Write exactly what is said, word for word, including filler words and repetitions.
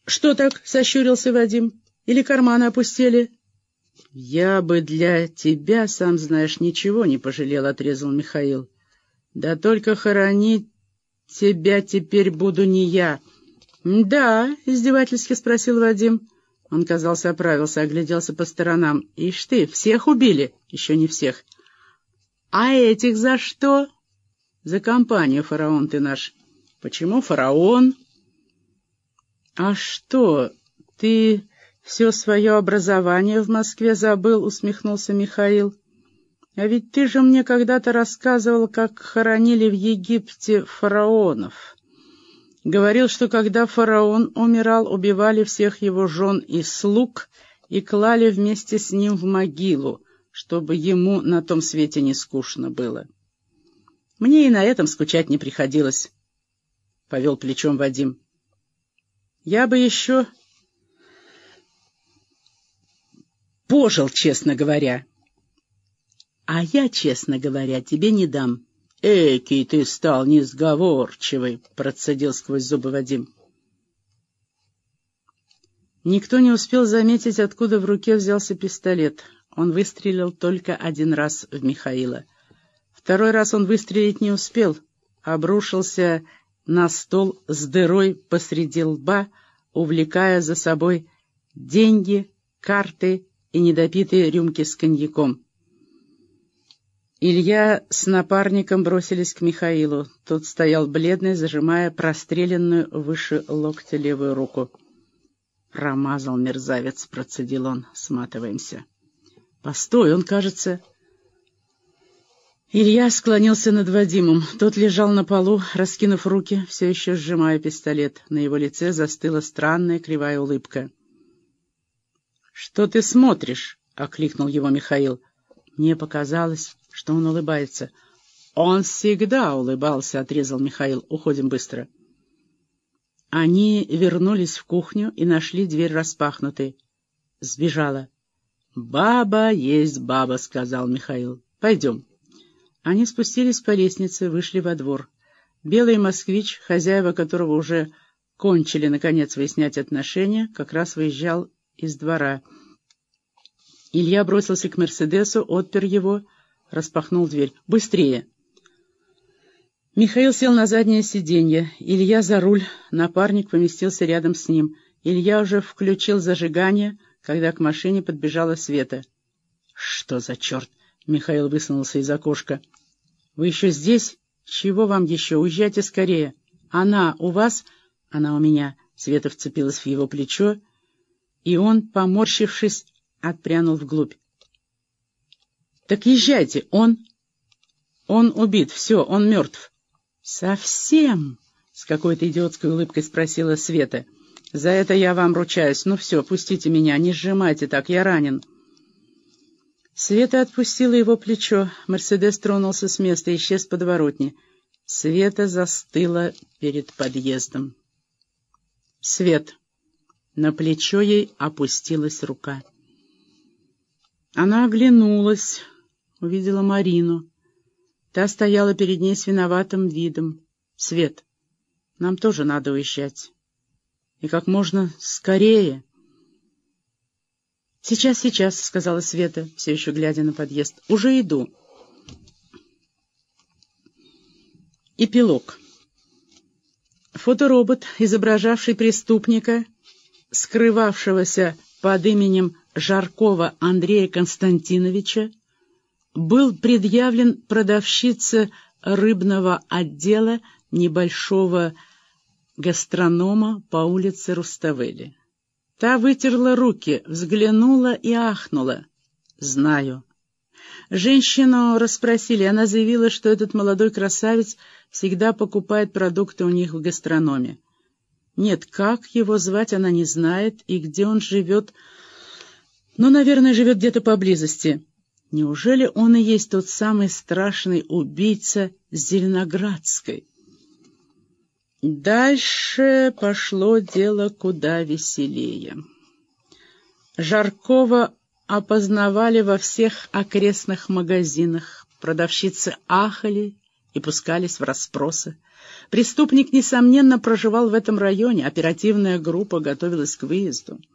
— Что так? — сощурился Вадим. — Или карманы опустели? — Я бы для тебя, сам знаешь, ничего не пожалел, — отрезал Михаил. — Да только хоронить тебя теперь буду не я. — Да, — издевательски спросил Вадим. Он, казался, оправился, огляделся по сторонам. — Ишь ты, всех убили? — Еще не всех. — А этих за что? — За компанию, фараон ты наш. — Почему фараон? — А что, ты все свое образование в Москве забыл? — усмехнулся Михаил. — А ведь ты же мне когда-то рассказывал, как хоронили в Египте фараонов. Говорил, что когда фараон умирал, убивали всех его жен и слуг и клали вместе с ним в могилу, чтобы ему на том свете не скучно было. Мне и на этом скучать не приходилось, — повел плечом Вадим. Я бы еще пожил, честно говоря. А я, честно говоря, тебе не дам. «Экий ты стал несговорчивый», — процедил сквозь зубы Вадим. Никто не успел заметить, откуда в руке взялся пистолет. Он выстрелил только один раз в Михаила. Второй раз он выстрелить не успел, обрушился на стол с дырой посреди лба, увлекая за собой деньги, карты и недопитые рюмки с коньяком. Илья с напарником бросились к Михаилу. Тот стоял бледный, зажимая простреленную выше локтя левую руку. «Промазал мерзавец», — процедил он. «Сматываемся». «Постой, он, кажется...» Илья склонился над Вадимом. Тот лежал на полу, раскинув руки, все еще сжимая пистолет. На его лице застыла странная кривая улыбка. «Что ты смотришь?» — окликнул его Михаил. Мне показалось, что он улыбается. «Он всегда улыбался», — отрезал Михаил. «Уходим быстро». Они вернулись в кухню и нашли дверь распахнутой. Сбежала. «Баба есть баба», — сказал Михаил. «Пойдем». Они спустились по лестнице, вышли во двор. Белый москвич, хозяева которого уже кончили, наконец, выяснять отношения, как раз выезжал из двора. Илья бросился к «Мерседесу», отпер его, распахнул дверь. «Быстрее!» Михаил сел на заднее сиденье. Илья за руль, напарник поместился рядом с ним. Илья уже включил зажигание, когда к машине подбежала Света. «Что за черт?» — Михаил высунулся из окошка. «Вы еще здесь? Чего вам еще? Уезжайте скорее. Она у вас?» «Она у меня». Света вцепилась в его плечо, и он, поморщившись, отпрянул вглубь. «Так езжайте, он...» «Он убит, все, он мертв». «Совсем?» — с какой-то идиотской улыбкой спросила Света. «За это я вам ручаюсь. Ну все, пустите меня, не сжимайте так, я ранен». Света отпустила его плечо. Мерседес тронулся с места и исчез в подворотне. Света застыла перед подъездом. «Свет!» На плечо ей опустилась рука. Она оглянулась, увидела Марину. Та стояла перед ней с виноватым видом. «Свет, нам тоже надо уезжать. И как можно скорее». «Сейчас, сейчас», — сказала Света, все еще глядя на подъезд. «Уже иду». Эпилог. Фоторобот, изображавший преступника, скрывавшегося под именем Жаркова Андрея Константиновича, был предъявлен продавщице рыбного отдела небольшого гастронома по улице Руставели. Та вытерла руки, взглянула и ахнула. «Знаю». Женщину расспросили, она заявила, что этот молодой красавец всегда покупает продукты у них в гастрономе. Нет, как его звать, она не знает, и где он живет, ну, наверное, живет где-то поблизости. Неужели он и есть тот самый страшный убийца Зеленоградской? Дальше пошло дело куда веселее. Жаркова опознавали во всех окрестных магазинах, продавщицы ахали и пускались в расспросы. Преступник, несомненно, проживал в этом районе, оперативная группа готовилась к выезду.